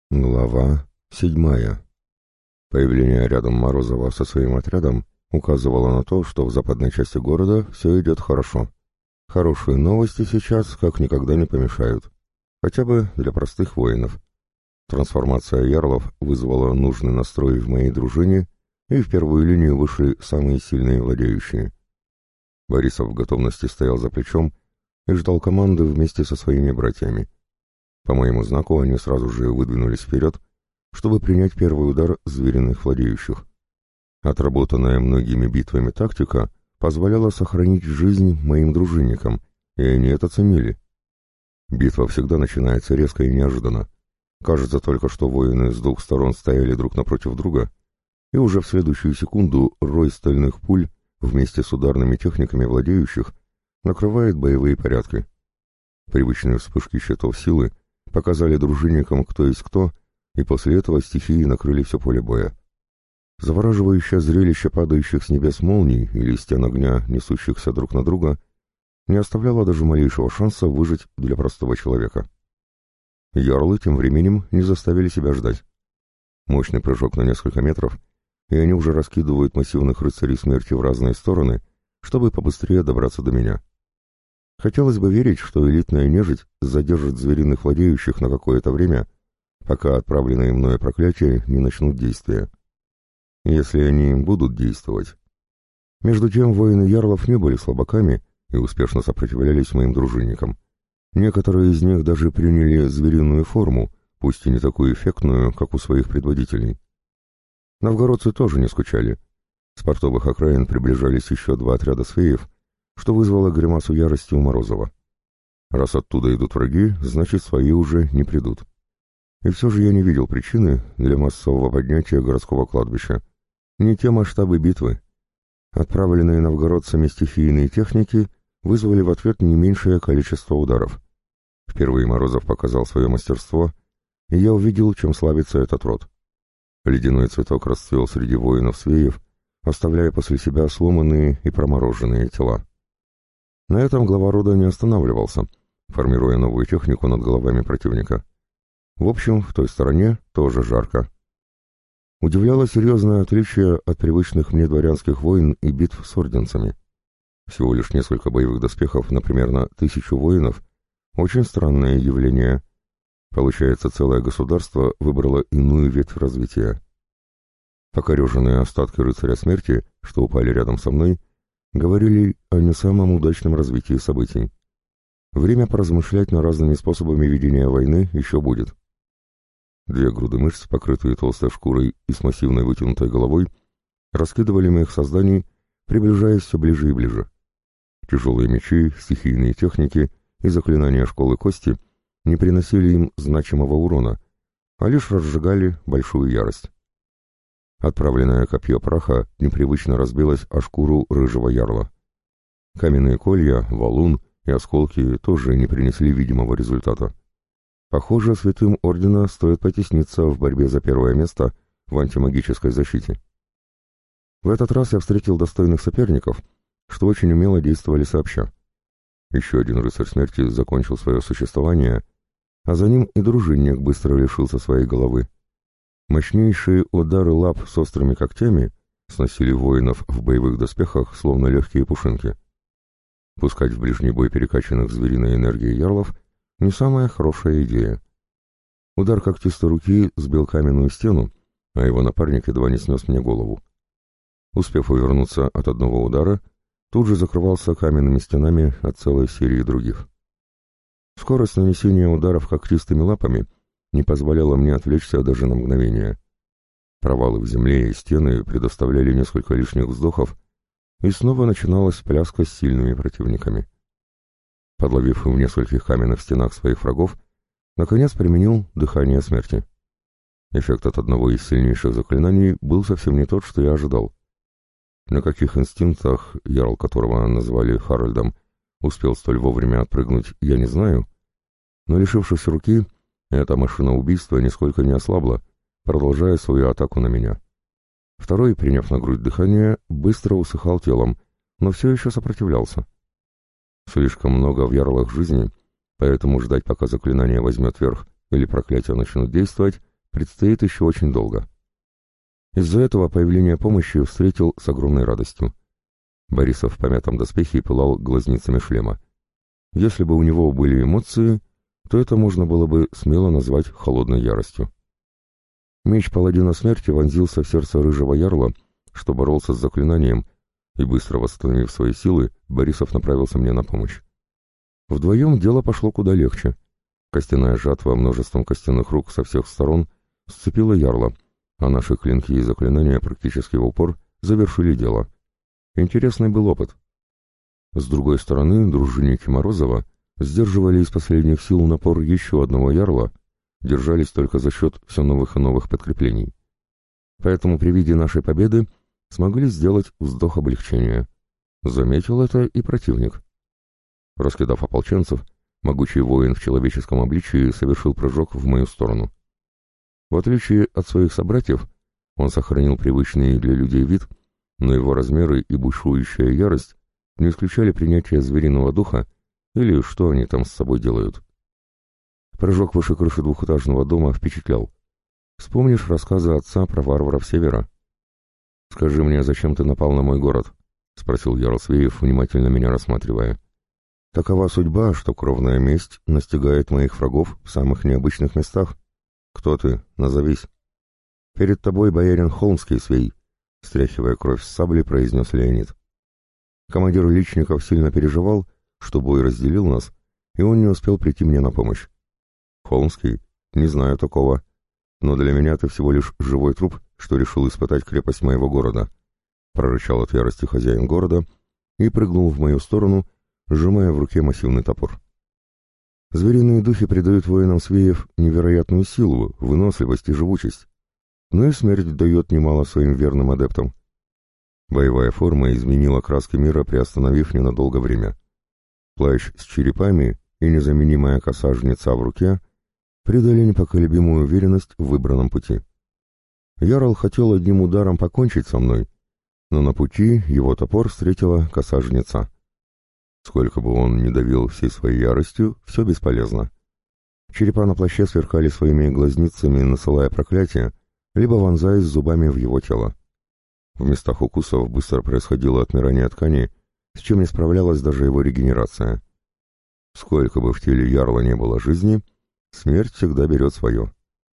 Глава 7. Появление рядом Морозова со своим отрядом указывало на то, что в западной части города все идет хорошо. Хорошие новости сейчас как никогда не помешают, хотя бы для простых воинов. Трансформация ярлов вызвала нужный настрой в моей дружине, и в первую линию вышли самые сильные владеющие. Борисов в готовности стоял за плечом и ждал команды вместе со своими братьями. По моему знаку они сразу же выдвинулись вперед, чтобы принять первый удар звериных владеющих. Отработанная многими битвами тактика позволяла сохранить жизнь моим дружинникам, и они это ценили. Битва всегда начинается резко и неожиданно. Кажется только, что воины с двух сторон стояли друг напротив друга, и уже в следующую секунду рой стальных пуль вместе с ударными техниками владеющих накрывает боевые порядки. Привычные вспышки щитов силы показали дружинникам, кто есть кто, и после этого стихии накрыли все поле боя. Завораживающее зрелище падающих с небес молний или стен огня, несущихся друг на друга, не оставляло даже малейшего шанса выжить для простого человека. Ярлы тем временем не заставили себя ждать. Мощный прыжок на несколько метров, и они уже раскидывают массивных рыцарей смерти в разные стороны, чтобы побыстрее добраться до меня. Хотелось бы верить, что элитная нежить задержит звериных владеющих на какое-то время, пока отправленные мною проклятия не начнут действия. Если они будут действовать. Между тем воины ярлов не были слабаками и успешно сопротивлялись моим дружинникам. Некоторые из них даже приняли звериную форму, пусть и не такую эффектную, как у своих предводителей. Новгородцы тоже не скучали. С портовых окраин приближались еще два отряда свеев, что вызвало гримасу ярости у Морозова. Раз оттуда идут враги, значит, свои уже не придут. И все же я не видел причины для массового поднятия городского кладбища. Не те масштабы битвы. Отправленные новгородцами стихийные техники вызвали в ответ не меньшее количество ударов. Впервые Морозов показал свое мастерство, и я увидел, чем славится этот род. Ледяной цветок расцвел среди воинов-свеев, оставляя после себя сломанные и промороженные тела. На этом глава рода не останавливался, формируя новую технику над головами противника. В общем, в той стороне тоже жарко. Удивляло серьезное отличие от привычных мне дворянских войн и битв с орденцами. Всего лишь несколько боевых доспехов на примерно 1000 воинов — очень странное явление. Получается, целое государство выбрало иную ветвь развития. Покореженные остатки рыцаря смерти, что упали рядом со мной, говорили о не самом удачном развитии событий. Время поразмышлять над разными способами ведения войны еще будет. Две груды мышц, покрытые толстой шкурой и с массивной вытянутой головой, раскидывали моих созданий, приближаясь все ближе и ближе. Тяжелые мечи, стихийные техники и заклинания школы кости не приносили им значимого урона, а лишь разжигали большую ярость. Отправленное копье праха непривычно разбилось о шкуру рыжего ярла. Каменные колья, валун и осколки тоже не принесли видимого результата. Похоже, святым ордена стоит потесниться в борьбе за первое место в антимагической защите. В этот раз я встретил достойных соперников, что очень умело действовали сообща. Еще один рыцарь смерти закончил свое существование, а за ним и дружинник быстро лишился своей головы. Мощнейшие удары лап с острыми когтями сносили воинов в боевых доспехах, словно легкие пушинки. Пускать в ближний бой перекачанных звериной энергией ярлов — не самая хорошая идея. Удар когтистой руки сбил каменную стену, а его напарник едва не снес мне голову. Успев увернуться от одного удара, тут же закрывался каменными стенами от целой серии других. Скорость нанесения ударов когтистыми лапами не позволяла мне отвлечься даже на мгновение. Провалы в земле и стены предоставляли несколько лишних вздохов, и снова начиналась пляска с сильными противниками. Подловив в нескольких каменных стенах своих врагов, наконец применил дыхание смерти. Эффект от одного из сильнейших заклинаний был совсем не тот, что я ожидал. На каких инстинктах, ярл которого назвали Харальдом, успел столь вовремя отпрыгнуть, я не знаю, но, лишившись руки, эта машина убийства нисколько не ослабла, продолжая свою атаку на меня. Второй, приняв на грудь дыхание, быстро усыхал телом, но все еще сопротивлялся. Слишком много в ярлах жизни, поэтому ждать, пока заклинание возьмет верх или проклятия начнут действовать, предстоит еще очень долго. Из-за этого появление помощи встретил с огромной радостью. Борисов в помятом доспехе пылал глазницами шлема. Если бы у него были эмоции, то это можно было бы смело назвать холодной яростью. Меч паладина смерти вонзился в сердце рыжего ярла, что боролся с заклинанием, и быстро восстановив свои силы, Борисов направился мне на помощь. Вдвоем дело пошло куда легче. Костяная жатва множеством костяных рук со всех сторон сцепила ярла, а наши клинки и заклинания практически в упор завершили дело. Интересный был опыт. С другой стороны, дружинники Морозова сдерживали из последних сил напор еще одного ярла, держались только за счет все новых и новых подкреплений. Поэтому при виде нашей победы смогли сделать вздох облегчения. Заметил это и противник. Раскидав ополченцев, могучий воин в человеческом обличии совершил прыжок в мою сторону. В отличие от своих собратьев, он сохранил привычный для людей вид, но его размеры и бушующая ярость не исключали принятия звериного духа или что они там с собой делают. Прыжок выше крыши двухэтажного дома впечатлял. Вспомнишь рассказы отца про варваров Севера? «Скажи мне, зачем ты напал на мой город?» — спросил Ярл Свеев, внимательно меня рассматривая. «Такова судьба, что кровная месть настигает моих врагов в самых необычных местах. Кто ты? Назовись». «Перед тобой боярин Холмский, Свей», — стряхивая кровь с сабли, произнес Леонид. Командир личников сильно переживал, что бой разделил нас, и он не успел прийти мне на помощь. «Холмский? Не знаю такого. Но для меня ты всего лишь живой труп, что решил испытать крепость моего города», — прорычал от ярости хозяин города и прыгнул в мою сторону, сжимая в руке массивный топор. Звериные духи придают воинам Свеев невероятную силу, выносливость и живучесть, но и смерть дает немало своим верным адептам. Боевая форма изменила краски мира, приостановив ненадолго время. Плащ с черепами и незаменимая коса жнеца в руке придали непоколебимую уверенность в выбранном пути. Ярл хотел одним ударом покончить со мной, но на пути его топор встретила коса жнеца. Сколько бы он ни давил всей своей яростью, все бесполезно. Черепа на плаще сверкали своими глазницами, насылая проклятие, либо вонзаясь зубами в его тело. В местах укусов быстро происходило отмирание ткани, с чем не справлялась даже его регенерация. Сколько бы в теле ярла не было жизни, смерть всегда берет свое.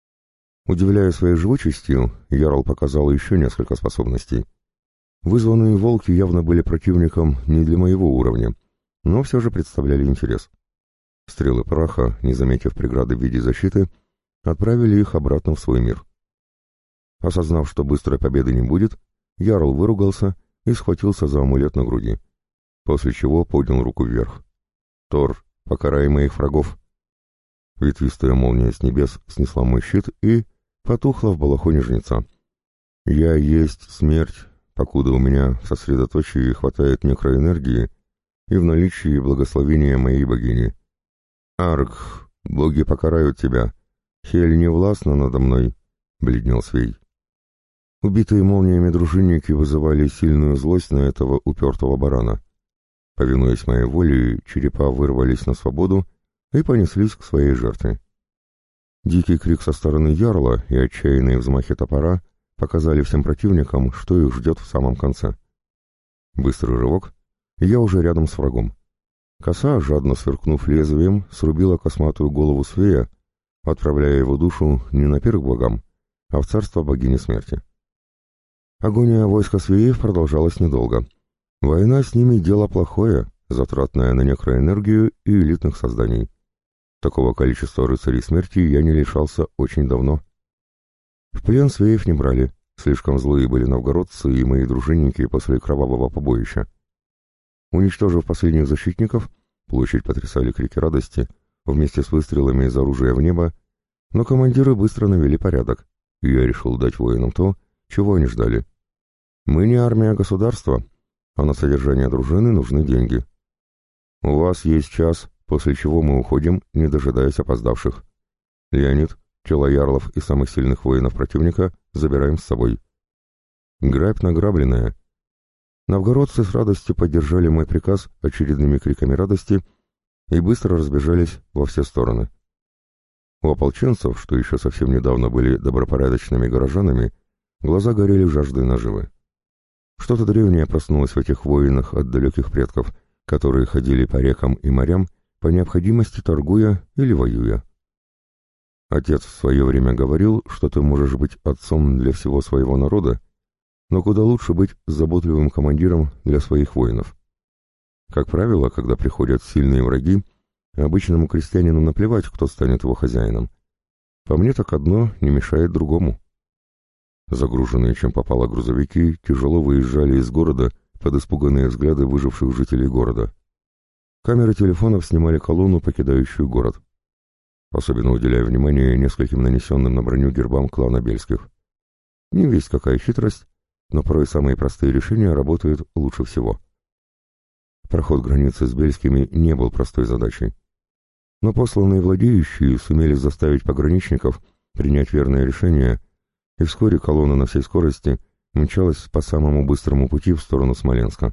Удивляя своей живучестью, ярл показал еще несколько способностей. Вызванные волки явно были противником не для моего уровня, но все же представляли интерес. Стрелы праха, не заметив преграды в виде защиты, отправили их обратно в свой мир. Осознав, что быстрой победы не будет, ярл выругался и схватился за амулет на груди, после чего поднял руку вверх. «Тор, покарай моих врагов!» Ветвистая молния с небес снесла мой щит и потухла в балахоне жнеца. «Я есть смерть, покуда у меня в сосредоточии хватает некроэнергии и в наличии благословения моей богини. Арг, боги покарают тебя. Хель не властна надо мной», — бледнел Свей. Убитые молниями дружинники вызывали сильную злость на этого упертого барана. Повинуясь моей воле, черепа вырвались на свободу и понеслись к своей жертве. Дикий крик со стороны ярла и отчаянные взмахи топора показали всем противникам, что их ждет в самом конце. Быстрый рывок, и я уже рядом с врагом. Коса, жадно сверкнув лезвием, срубила косматую голову Свея, отправляя его душу не на пир к богам, а в царство богини смерти. Агония войска Свеев продолжалась недолго. Война с ними — дело плохое, затратное на некроэнергию и элитных созданий. Такого количества рыцарей смерти я не лишался очень давно. В плен Свеев не брали, слишком злые были новгородцы и мои дружинники после кровавого побоища. Уничтожив последних защитников, площадь потрясали крики радости, вместе с выстрелами из оружия в небо, но командиры быстро навели порядок, и я решил дать воинам то, чего они ждали. Мы не армия государства, а на содержание дружины нужны деньги. У вас есть час, после чего мы уходим, не дожидаясь опоздавших. Леонид, тела ярлов и самых сильных воинов противника забираем с собой. Грабь награбленная. Новгородцы с радостью поддержали мой приказ очередными криками радости и быстро разбежались во все стороны. У ополченцев, что еще совсем недавно были добропорядочными горожанами, глаза горели жаждой наживы. Что-то древнее проснулось в этих воинах от далеких предков, которые ходили по рекам и морям, по необходимости торгуя или воюя. Отец в свое время говорил, что ты можешь быть отцом для всего своего народа, но куда лучше быть заботливым командиром для своих воинов. Как правило, когда приходят сильные враги, обычному крестьянину наплевать, кто станет его хозяином. По мне так одно не мешает другому. Загруженные чем попало грузовики тяжело выезжали из города под испуганные взгляды выживших жителей города. Камеры телефонов снимали колонну, покидающую город. Особенно уделяя внимание нескольким нанесенным на броню гербам клана Бельских. Не весть какая хитрость, но порой самые простые решения работают лучше всего. Проход границы с Бельскими не был простой задачей. Но посланные владеющие сумели заставить пограничников принять верное решение, и вскоре колонна на всей скорости мчалась по самому быстрому пути в сторону Смоленска.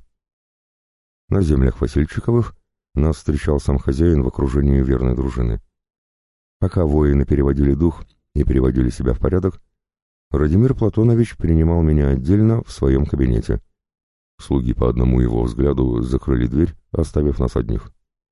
На землях Васильчиковых нас встречал сам хозяин в окружении верной дружины. Пока воины переводили дух и приводили себя в порядок, Радимир Платонович принимал меня отдельно в своем кабинете. Слуги по одному его взгляду закрыли дверь, оставив нас одних.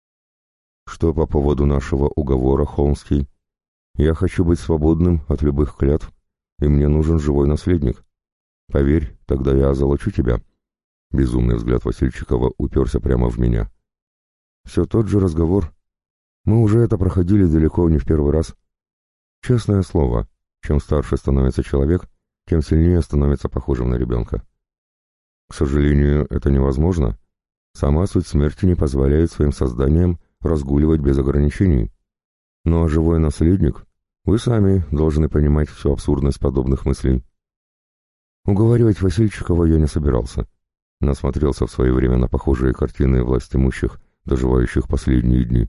«Что по поводу нашего уговора, Холмский? Я хочу быть свободным от любых клятв, и мне нужен живой наследник. Поверь, тогда я озолочу тебя». Безумный взгляд Васильчикова уперся прямо в меня. «Все тот же разговор. Мы уже это проходили далеко не в первый раз. Честное слово, чем старше становится человек, тем сильнее становится похожим на ребенка. К сожалению, это невозможно. Сама суть смерти не позволяет своим созданиям разгуливать без ограничений. Ну а живой наследник, вы сами должны понимать всю абсурдность подобных мыслей». Уговаривать Васильчикова я не собирался. Насмотрелся в свое время на похожие картины властимущих, доживающих последние дни.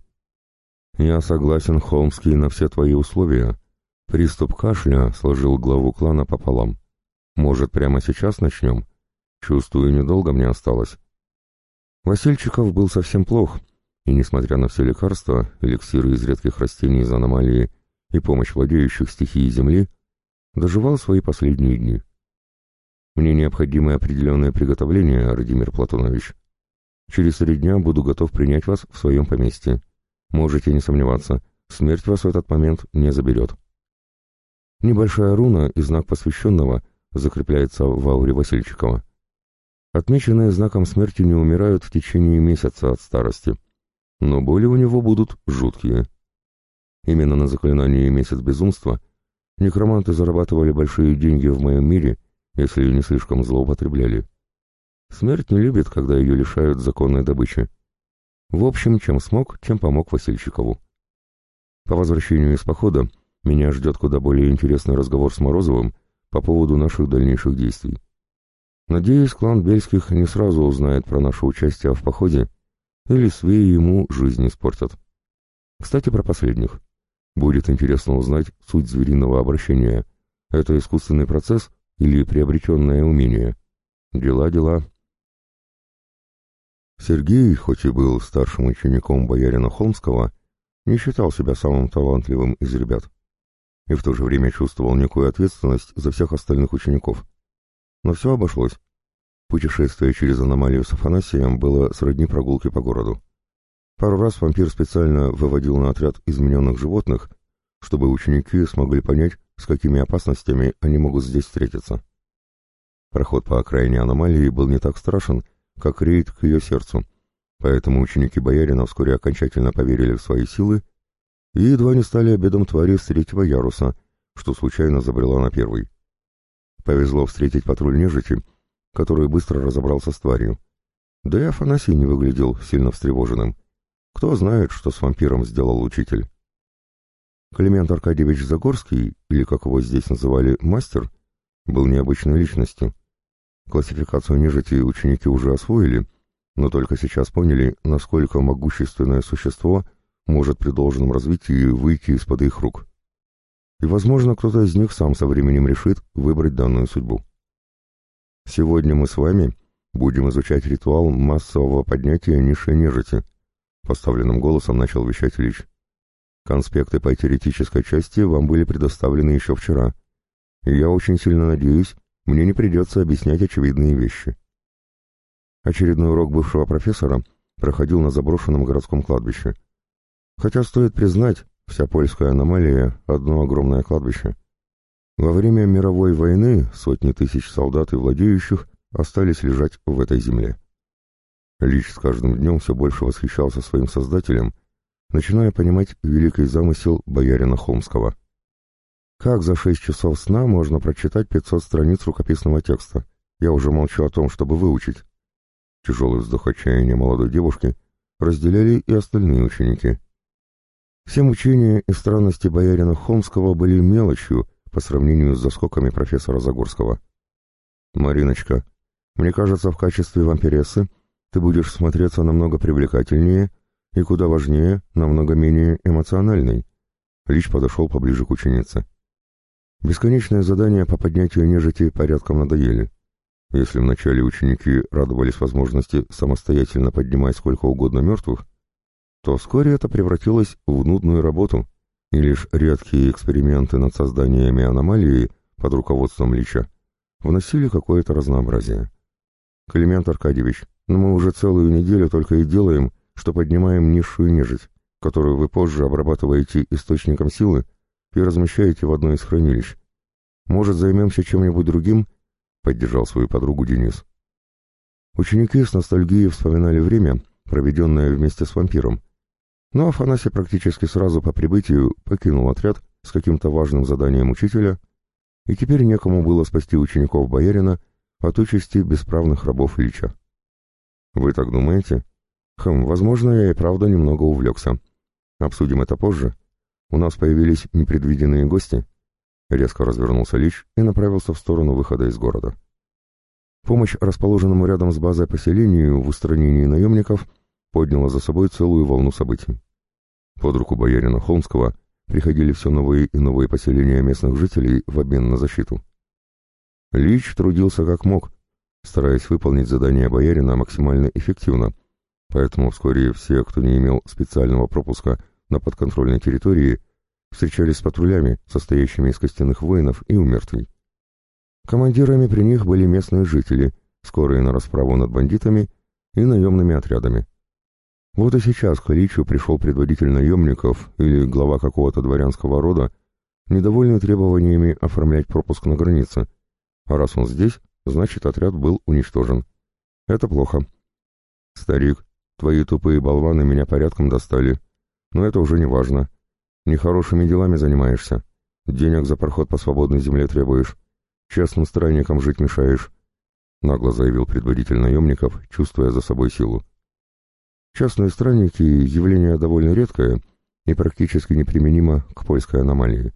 «Я согласен, Холмский, на все твои условия». Приступ кашля сложил главу клана пополам. «Может, прямо сейчас начнем? Чувствую, недолго мне осталось». Васильчиков был совсем плох, и, несмотря на все лекарства, эликсиры из редких растений из аномалии и помощь владеющих стихией Земли, доживал свои последние дни. «Мне необходимы определенные приготовления, Радимир Платонович. Через 3 дня буду готов принять вас в своем поместье. Можете не сомневаться, смерть вас в этот момент не заберет». Небольшая руна и знак посвященного закрепляется в ауре Васильчикова. Отмеченные знаком смерти не умирают в течение месяца от старости, но боли у него будут жуткие. Именно на заклинании «Месяц безумства» некроманты зарабатывали большие деньги в моем мире, если не слишком злоупотребляли. Смерть не любит, когда ее лишают законной добычи. В общем, чем смог, тем помог Васильчикову. По возвращению из похода меня ждет куда более интересный разговор с Морозовым по поводу наших дальнейших действий. Надеюсь, клан Бельских не сразу узнает про наше участие в походе, или свеи ему жизнь испортят. Кстати, про последних. Будет интересно узнать суть звериного обращения. Это искусственный процесс или приобретенное умение? Дела. Сергей, хоть и был старшим учеником боярина Холмского, не считал себя самым талантливым из ребят и в то же время чувствовал некую ответственность за всех остальных учеников. Но все обошлось. Путешествие через аномалию с Афанасием было сродни прогулке по городу. Пару раз вампир специально выводил на отряд измененных животных, чтобы ученики смогли понять, с какими опасностями они могут здесь встретиться. Проход по окраине аномалии был не так страшен, как рейд к ее сердцу, поэтому ученики боярина вскоре окончательно поверили в свои силы и едва не стали обедом твари с 3-го яруса, что случайно забрела на 1-й. Повезло встретить патруль нежити, который быстро разобрался с тварью. Да и Афанасий не выглядел сильно встревоженным. Кто знает, что с вампиром сделал учитель. Климент Аркадьевич Загорский, или как его здесь называли, мастер, был необычной личностью. Классификацию нежити ученики уже освоили, но только сейчас поняли, насколько могущественное существо может при должном развитии выйти из-под их рук. И, возможно, кто-то из них сам со временем решит выбрать данную судьбу. Сегодня мы с вами будем изучать ритуал массового поднятия низшей нежити, поставленным голосом начал вещать Ильич. Конспекты по теоретической части вам были предоставлены еще вчера, и я очень сильно надеюсь, мне не придется объяснять очевидные вещи. Очередной урок бывшего профессора проходил на заброшенном городском кладбище. Хотя, стоит признать, вся польская аномалия — одно огромное кладбище. Во время мировой войны сотни тысяч солдат и владеющих остались лежать в этой земле. Лич с каждым днем все больше восхищался своим создателем, начиная понимать великий замысел боярина Холмского. Как за 6 часов сна можно прочитать 500 страниц рукописного текста? Я уже молчу о том, чтобы выучить. Тяжелый вздох отчаяния молодой девушки разделяли и остальные ученики. Все мучения и странности боярина Холмского были мелочью по сравнению с заскоками профессора Загорского. «Мариночка, мне кажется, в качестве вампирессы ты будешь смотреться намного привлекательнее и, куда важнее, намного менее эмоциональной». Лич подошел поближе к ученице. Бесконечные задания по поднятию нежити порядком надоели. Если вначале ученики радовались возможности самостоятельно поднимать сколько угодно мертвых, то вскоре это превратилось в нудную работу, и лишь редкие эксперименты над созданиями аномалии под руководством Лича вносили какое-то разнообразие. «Климент Аркадьевич, но мы уже целую неделю только и делаем, что поднимаем низшую нежить, которую вы позже обрабатываете источником силы и размещаете в одно из хранилищ. Может, займемся чем-нибудь другим?» — поддержал свою подругу Денис. Ученики с ностальгией вспоминали время, проведенное вместе с вампиром, но Афанасий практически сразу по прибытию покинул отряд с каким-то важным заданием учителя, и теперь некому было спасти учеников боярина от участи бесправных рабов Лича. «Вы так думаете? Возможно, я и правда немного увлекся. Обсудим это позже. У нас появились непредвиденные гости». Резко развернулся Лич и направился в сторону выхода из города. Помощь расположенному рядом с базой поселению в устранении наемников подняла за собой целую волну событий. Под руку боярина Холмского приходили все новые и новые поселения местных жителей в обмен на защиту. Лич трудился как мог, стараясь выполнить задание боярина максимально эффективно, поэтому вскоре все, кто не имел специального пропуска на подконтрольной территории, встречались с патрулями, состоящими из костяных воинов и умертвий. Командирами при них были местные жители, скорые на расправу над бандитами и наемными отрядами. Вот и сейчас к Личу пришел предводитель наемников или глава какого-то дворянского рода, недовольный требованиями оформлять пропуск на границе. А раз он здесь, значит, отряд был уничтожен. Это плохо. «Старик, твои тупые болваны меня порядком достали. Но это уже не важно. Нехорошими делами занимаешься. Денег за проход по свободной земле требуешь. Честным странникам жить мешаешь», — нагло заявил предводитель наемников, чувствуя за собой силу. Частные странники — явление довольно редкое и практически неприменимо к польской аномалии.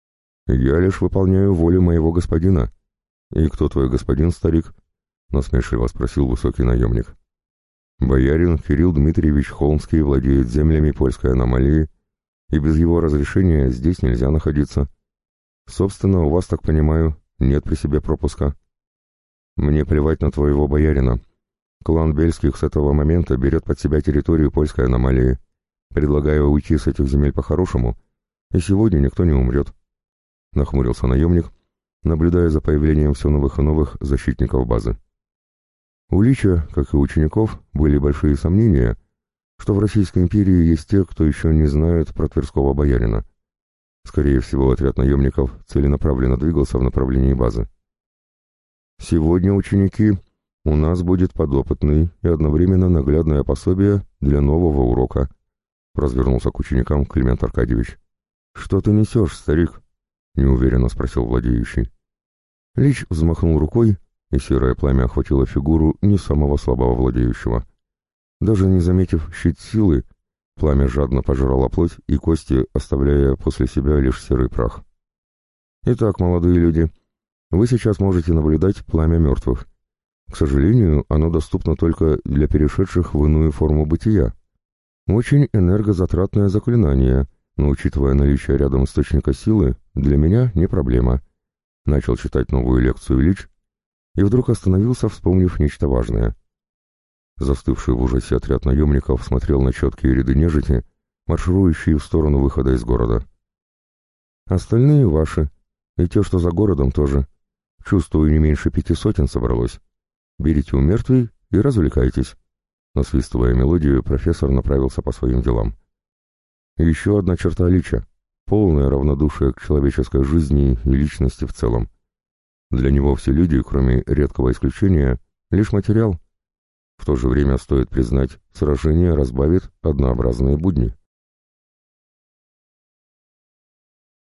«Я лишь выполняю волю моего господина». «И кто твой господин, старик?» — насмешливо спросил высокий наемник. «Боярин Кирилл Дмитриевич Холмский владеет землями польской аномалии, и без его разрешения здесь нельзя находиться. Собственно, у вас, так понимаю, нет при себе пропуска». «Мне плевать на твоего боярина. Клан Бельских с этого момента берет под себя территорию польской аномалии. Предлагаю уйти с этих земель по-хорошему, и сегодня никто не умрет», — нахмурился наемник, наблюдая за появлением все новых и новых защитников базы. У Лича, как и у учеников, были большие сомнения, что в Российской империи есть те, кто еще не знает про Тверского боярина. Скорее всего, отряд наемников целенаправленно двигался в направлении базы. «Сегодня, ученики, у нас будет подопытный и одновременно наглядное пособие для нового урока», — развернулся к ученикам Климент Аркадьевич. «Что ты несешь, старик?» — неуверенно спросил владеющий. Лич взмахнул рукой, и серое пламя охватило фигуру не самого слабого владеющего. Даже не заметив щит силы, пламя жадно пожирало плоть и кости, оставляя после себя лишь серый прах. «Итак, молодые люди, вы сейчас можете наблюдать пламя мертвых. К сожалению, оно доступно только для перешедших в иную форму бытия. Очень энергозатратное заклинание, но, учитывая наличие рядом источника силы, для меня не проблема». Начал читать новую лекцию Лич и вдруг остановился, вспомнив нечто важное. Застывший в ужасе отряд наемников смотрел на четкие ряды нежити, марширующие в сторону выхода из города. Остальные ваши, и те, что за городом, тоже. Чувствую, не меньше 5 сотен собралось. Берите у мертвей и развлекайтесь. Насвистывая мелодию, профессор направился по своим делам. Еще одна черта Лича — полное равнодушие к человеческой жизни и личности в целом. Для него все люди, кроме редкого исключения, лишь материал. В то же время, стоит признать, сражение разбавит однообразные будни.